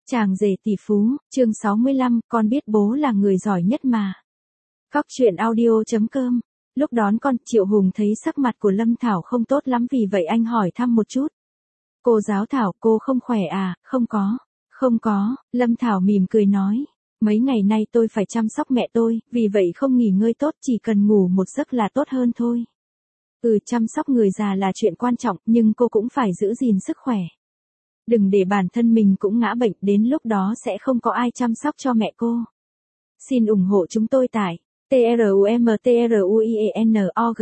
Chàng rể tỷ phú, chương 65, con biết bố là người giỏi nhất mà. Góc truyện audio.com. Lúc đón con, Triệu Hùng thấy sắc mặt của Lâm Thảo không tốt lắm vì vậy anh hỏi thăm một chút. Cô giáo Thảo, cô không khỏe à? Không có, Lâm Thảo mỉm cười nói. Mấy ngày nay tôi phải chăm sóc mẹ tôi, vì vậy không nghỉ ngơi tốt, chỉ cần ngủ một giấc là tốt hơn thôi. Chăm sóc người già là chuyện quan trọng, nhưng cô cũng phải giữ gìn sức khỏe. Đừng để bản thân mình cũng ngã bệnh, đến lúc đó sẽ không có ai chăm sóc cho mẹ cô. Xin ủng hộ chúng tôi tại trumtrumtruen.org.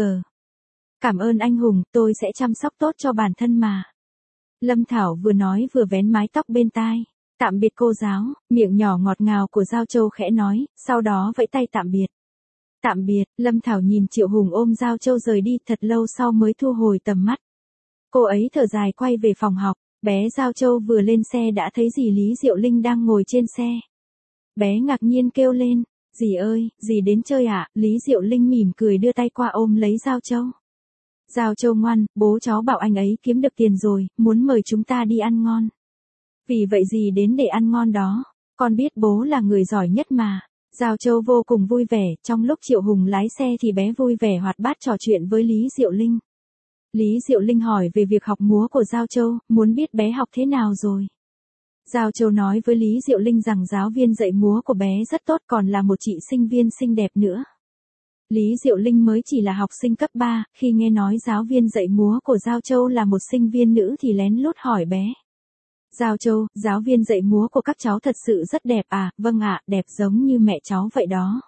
Cảm ơn anh Hùng, tôi sẽ chăm sóc tốt cho bản thân mà. Lâm Thảo vừa nói vừa vén mái tóc bên tai. Tạm biệt cô giáo, miệng nhỏ ngọt ngào của Giao Châu khẽ nói, sau đó vẫy tay tạm biệt. Tạm biệt, Lâm Thảo nhìn Triệu Hùng ôm Giao Châu rời đi, thật lâu sau mới thu hồi tầm mắt. Cô ấy thở dài quay về phòng học. Bé Giao Châu vừa lên xe đã thấy dì Lý Diệu Linh đang ngồi trên xe. Bé ngạc nhiên kêu lên, dì ơi, dì đến chơi ạ? Lý Diệu Linh mỉm cười đưa tay qua ôm lấy Giao Châu. Giao Châu ngoan, bố cháu bảo anh ấy kiếm được tiền rồi, muốn mời chúng ta đi ăn ngon. Vì vậy dì đến để ăn ngon đó, con biết bố là người giỏi nhất mà. Giao Châu vô cùng vui vẻ, trong lúc Triệu Hùng lái xe thì bé vui vẻ hoạt bát trò chuyện với Lý Diệu Linh. Lý Diệu Linh hỏi về việc học múa của Giao Châu, muốn biết bé học thế nào rồi. Giao Châu nói với Lý Diệu Linh rằng giáo viên dạy múa của bé rất tốt, còn là một chị sinh viên xinh đẹp nữa. Lý Diệu Linh mới chỉ là học sinh cấp 3, khi nghe nói giáo viên dạy múa của Giao Châu là một sinh viên nữ thì lén lút hỏi bé. Giao Châu, giáo viên dạy múa của các cháu thật sự rất đẹp à? Vâng ạ, đẹp giống như mẹ cháu vậy đó.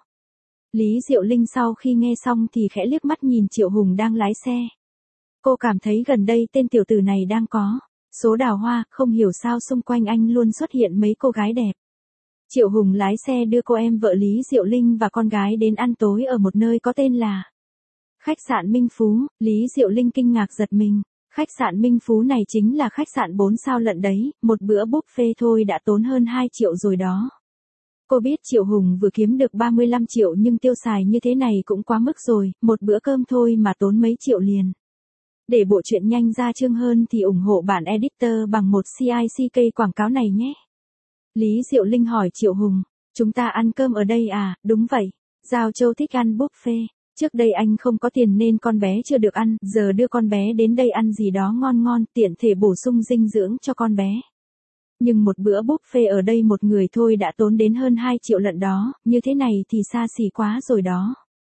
Lý Diệu Linh sau khi nghe xong thì khẽ liếc mắt nhìn Triệu Hùng đang lái xe. Cô cảm thấy gần đây tên tiểu tử này đang có số đào hoa, không hiểu sao xung quanh anh luôn xuất hiện mấy cô gái đẹp. Triệu Hùng lái xe đưa cô em vợ Lý Diệu Linh và con gái đến ăn tối ở một nơi có tên là khách sạn Minh Phú. Lý Diệu Linh kinh ngạc giật mình. Khách sạn Minh Phú này chính là khách sạn 4 sao lận đấy, một bữa buffet thôi đã tốn hơn 2 triệu rồi đó. Cô biết Triệu Hùng vừa kiếm được 35 triệu nhưng tiêu xài như thế này cũng quá mức rồi, một bữa cơm thôi mà tốn mấy triệu liền. Để bộ truyện nhanh ra chương hơn thì ủng hộ bản editor bằng một CICK quảng cáo này nhé. Lý Diệu Linh hỏi Triệu Hùng, chúng ta ăn cơm ở đây à? Đúng vậy, Giao Châu thích ăn buffet. Trước đây anh không có tiền nên con bé chưa được ăn, giờ đưa con bé đến đây ăn gì đó ngon ngon, tiện thể bổ sung dinh dưỡng cho con bé. Nhưng một bữa buffet ở đây một người thôi đã tốn đến hơn 2 triệu lận đó, như thế này thì xa xỉ quá rồi đó.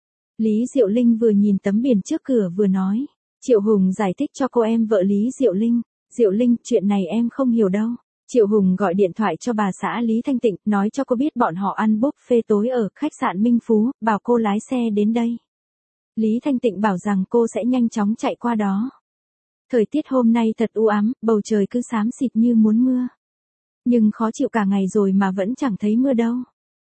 Lý Diệu Linh vừa nhìn tấm biển trước cửa vừa nói. Triệu Hùng giải thích cho cô em vợ Lý Diệu Linh. Diệu Linh, chuyện này em không hiểu đâu. Triệu Hùng gọi điện thoại cho bà xã Lý Thanh Tịnh, nói cho cô biết bọn họ ăn buffet tối ở khách sạn Minh Phú, bảo cô lái xe đến đây. Lý Thanh Tịnh bảo rằng cô sẽ nhanh chóng chạy qua đó. Thời tiết hôm nay thật u ám, bầu trời cứ xám xịt như muốn mưa. Nhưng khó chịu cả ngày rồi mà vẫn chẳng thấy mưa đâu.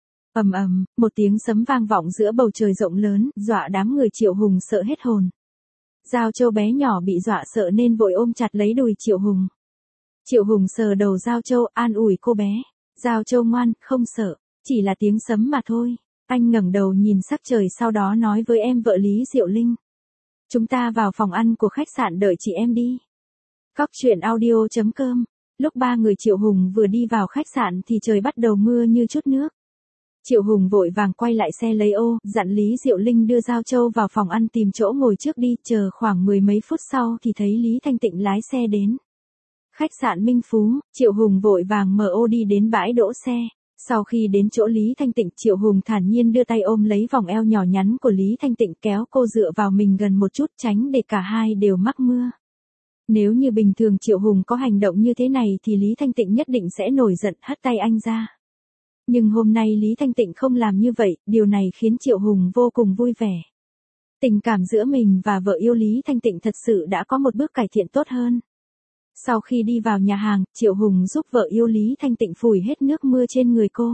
Ầm ầm, một tiếng sấm vang vọng giữa bầu trời rộng lớn, dọa đám người Triệu Hùng sợ hết hồn. Giao Châu bé nhỏ bị dọa sợ nên vội ôm chặt lấy đùi Triệu Hùng. Triệu Hùng sờ đầu Giao Châu an ủi cô bé. Giao Châu ngoan, không sợ, chỉ là tiếng sấm mà thôi. Anh ngẩng đầu nhìn sắc trời sau đó nói với em vợ Lý Diệu Linh. Chúng ta vào phòng ăn của khách sạn đợi chị em đi. Góc truyện audio.com. Lúc ba người Triệu Hùng vừa đi vào khách sạn thì trời bắt đầu mưa như chút nước. Triệu Hùng vội vàng quay lại xe lấy ô, dặn Lý Diệu Linh đưa Giao Châu vào phòng ăn tìm chỗ ngồi trước đi, chờ khoảng 10 mấy phút sau thì thấy Lý Thanh Tịnh lái xe đến. Khách sạn Minh Phú, Triệu Hùng vội vàng mở ô đi đến bãi đỗ xe. Sau khi đến chỗ Lý Thanh Tịnh, Triệu Hùng thản nhiên đưa tay ôm lấy vòng eo nhỏ nhắn của Lý Thanh Tịnh kéo cô dựa vào mình gần một chút tránh để cả hai đều mắc mưa. Nếu như bình thường Triệu Hùng có hành động như thế này thì Lý Thanh Tịnh nhất định sẽ nổi giận hất tay anh ra. Nhưng hôm nay Lý Thanh Tịnh không làm như vậy, điều này khiến Triệu Hùng vô cùng vui vẻ. Tình cảm giữa mình và vợ yêu Lý Thanh Tịnh thật sự đã có một bước cải thiện tốt hơn. Sau khi đi vào nhà hàng, Triệu Hùng giúp vợ yêu Lý Thanh Tịnh phủi hết nước mưa trên người cô.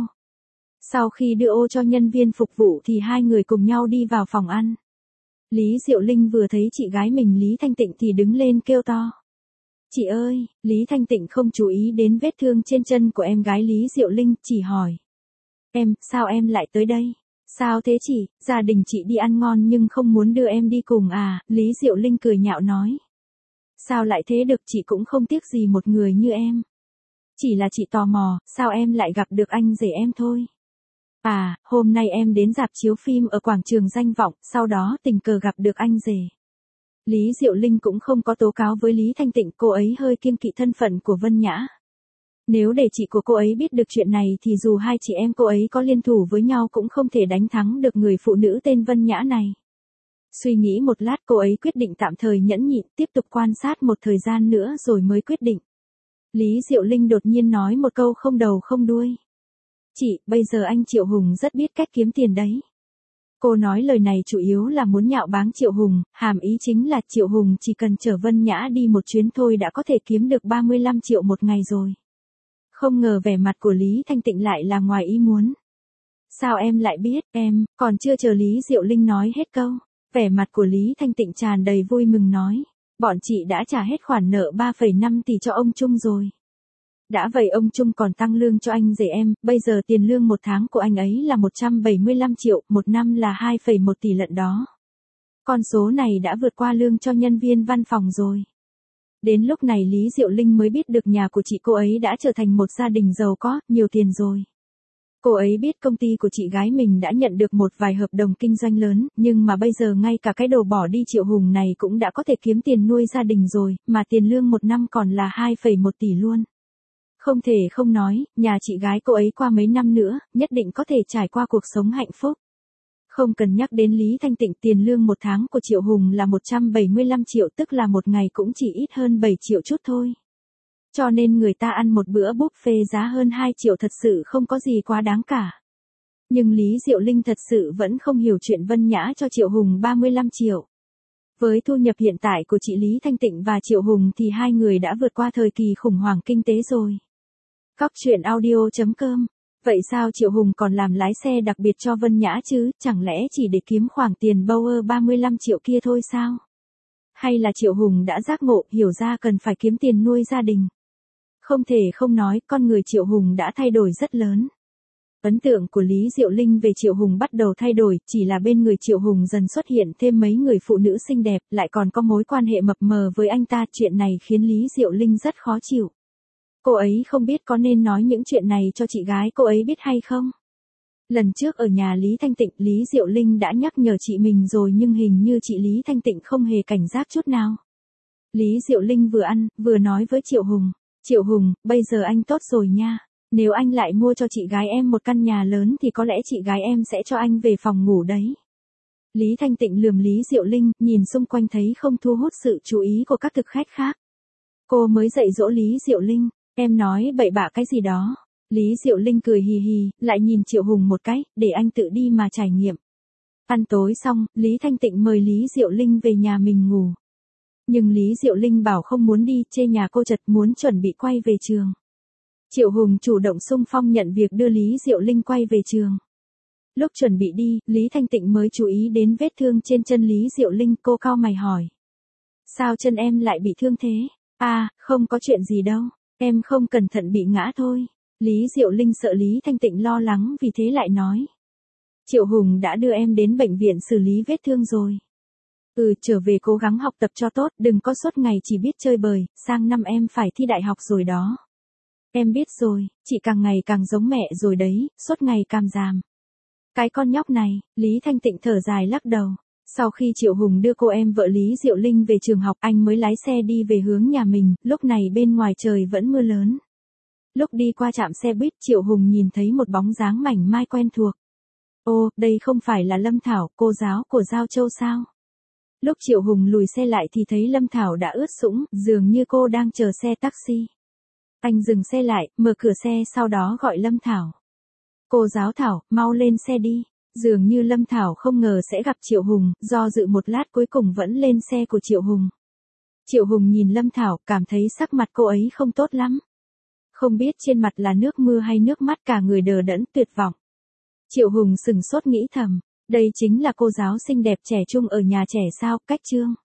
Sau khi đưa ô cho nhân viên phục vụ thì hai người cùng nhau đi vào phòng ăn. Lý Diệu Linh vừa thấy chị gái mình Lý Thanh Tịnh thì đứng lên kêu to. Chị ơi, Lý Thanh Tịnh không chú ý đến vết thương trên chân của em gái Lý Diệu Linh, chỉ hỏi. Em, sao em lại tới đây? Sao thế chị, gia đình chị đi ăn ngon nhưng không muốn đưa em đi cùng à? Lý Diệu Linh cười nhạo nói. Sao lại thế được, chị cũng không tiếc gì một người như em. Chỉ là chị tò mò, sao em lại gặp được anh rể em thôi. À, hôm nay em đến rạp chiếu phim ở quảng trường Danh Vọng, sau đó tình cờ gặp được anh rể. Lý Diệu Linh cũng không có tố cáo với Lý Thanh Tịnh, cô ấy hơi kiêng kỵ thân phận của Vân Nhã. Nếu để chị của cô ấy biết được chuyện này thì dù hai chị em cô ấy có liên thủ với nhau cũng không thể đánh thắng được người phụ nữ tên Vân Nhã này. Suy nghĩ một lát cô ấy quyết định tạm thời nhẫn nhịn, tiếp tục quan sát một thời gian nữa rồi mới quyết định. Lý Diệu Linh đột nhiên nói một câu không đầu không đuôi. Chị, bây giờ anh Triệu Hùng rất biết cách kiếm tiền đấy. Cô nói lời này chủ yếu là muốn nhạo báng Triệu Hùng, hàm ý chính là Triệu Hùng chỉ cần chở Vân Nhã đi một chuyến thôi đã có thể kiếm được 35 triệu một ngày rồi. Không ngờ vẻ mặt của Lý Thanh Tịnh lại là ngoài ý muốn. Sao em lại biết, em, còn chưa chờ Lý Diệu Linh nói hết câu. Vẻ mặt của Lý Thanh Tịnh tràn đầy vui mừng nói. Bọn chị đã trả hết khoản nợ 3,5 tỷ cho ông Trung rồi. Đã vậy ông Trung còn tăng lương cho anh rể em, bây giờ tiền lương một tháng của anh ấy là 175 triệu, một năm là 2,1 tỷ lận đó. Con số này đã vượt qua lương cho nhân viên văn phòng rồi. Đến lúc này Lý Diệu Linh mới biết được nhà của chị cô ấy đã trở thành một gia đình giàu có, nhiều tiền rồi. Cô ấy biết công ty của chị gái mình đã nhận được một vài hợp đồng kinh doanh lớn, nhưng mà bây giờ ngay cả cái đồ bỏ đi Triệu Hùng này cũng đã có thể kiếm tiền nuôi gia đình rồi, mà tiền lương một năm còn là 2,1 tỷ luôn. Không thể không nói, nhà chị gái cô ấy qua mấy năm nữa, nhất định có thể trải qua cuộc sống hạnh phúc. Không cần nhắc đến Lý Thanh Tịnh, tiền lương một tháng của Triệu Hùng là 175 triệu, tức là một ngày cũng chỉ ít hơn 7 triệu chút thôi. Cho nên người ta ăn một bữa buffet giá hơn 2 triệu thật sự không có gì quá đáng cả. Nhưng Lý Diệu Linh thật sự vẫn không hiểu chuyện Vân Nhã cho Triệu Hùng 35 triệu. Với thu nhập hiện tại của chị Lý Thanh Tịnh và Triệu Hùng thì hai người đã vượt qua thời kỳ khủng hoảng kinh tế rồi. Góc truyện audio.com. Vậy sao Triệu Hùng còn làm lái xe đặc biệt cho Vân Nhã chứ, chẳng lẽ chỉ để kiếm khoản tiền Bauer 35 triệu kia thôi sao? Hay là Triệu Hùng đã giác ngộ, hiểu ra cần phải kiếm tiền nuôi gia đình? Không thể không nói, con người Triệu Hùng đã thay đổi rất lớn. Ấn tượng của Lý Diệu Linh về Triệu Hùng bắt đầu thay đổi, chỉ là bên người Triệu Hùng dần xuất hiện thêm mấy người phụ nữ xinh đẹp, lại còn có mối quan hệ mập mờ với anh ta, chuyện này khiến Lý Diệu Linh rất khó chịu. Cô ấy không biết có nên nói những chuyện này cho chị gái cô ấy biết hay không. Lần trước ở nhà Lý Thanh Tịnh, Lý Diệu Linh đã nhắc nhở chị mình rồi nhưng hình như chị Lý Thanh Tịnh không hề cảnh giác chút nào. Lý Diệu Linh vừa ăn, vừa nói với Triệu Hùng. Triệu Hùng, bây giờ anh tốt rồi nha. Nếu anh lại mua cho chị gái em một căn nhà lớn thì có lẽ chị gái em sẽ cho anh về phòng ngủ đấy. Lý Thanh Tịnh lườm Lý Diệu Linh, nhìn xung quanh thấy không thu hút sự chú ý của các thực khách khác. Cô mới dạy dỗ Lý Diệu Linh, em nói bậy bạ cái gì đó. Lý Diệu Linh cười hì hì, lại nhìn Triệu Hùng một cái, để anh tự đi mà trải nghiệm. Ăn tối xong, Lý Thanh Tịnh mời Lý Diệu Linh về nhà mình ngủ. Nhưng Lý Diệu Linh bảo không muốn đi, chê nhà cô chật, muốn chuẩn bị quay về trường. Triệu Hùng chủ động xung phong nhận việc đưa Lý Diệu Linh quay về trường. Lúc chuẩn bị đi, Lý Thanh Tịnh mới chú ý đến vết thương trên chân Lý Diệu Linh, cô cau mày hỏi. Sao chân em lại bị thương thế? À, không có chuyện gì đâu, em không cẩn thận bị ngã thôi. Lý Diệu Linh sợ Lý Thanh Tịnh lo lắng vì thế lại nói. Triệu Hùng đã đưa em đến bệnh viện xử lý vết thương rồi. Trở về cố gắng học tập cho tốt, đừng có suốt ngày chỉ biết chơi bời, sang năm em phải thi đại học rồi đó. Em biết rồi, chị càng ngày càng giống mẹ rồi đấy, suốt ngày càm ràm. Cái con nhóc này, Lý Thanh Tịnh thở dài lắc đầu. Sau khi Triệu Hùng đưa cô em vợ Lý Diệu Linh về trường học, anh mới lái xe đi về hướng nhà mình, lúc này bên ngoài trời vẫn mưa lớn. Lúc đi qua trạm xe buýt, Triệu Hùng nhìn thấy một bóng dáng mảnh mai quen thuộc. Ô, đây không phải là Lâm Thảo, cô giáo của Giao Châu sao? Lúc Triệu Hùng lùi xe lại thì thấy Lâm Thảo đã ướt sũng, dường như cô đang chờ xe taxi. Anh dừng xe lại, mở cửa xe sau đó gọi Lâm Thảo. Cô giáo Thảo, mau lên xe đi. Dường như Lâm Thảo không ngờ sẽ gặp Triệu Hùng, do dự một lát cuối cùng vẫn lên xe của Triệu Hùng. Triệu Hùng nhìn Lâm Thảo, cảm thấy sắc mặt cô ấy không tốt lắm. Không biết trên mặt là nước mưa hay nước mắt, cả người đờ đẫn tuyệt vọng. Triệu Hùng sừng sốt nghĩ thầm, đây chính là cô giáo xinh đẹp trẻ trung ở nhà trẻ sao, cách chương.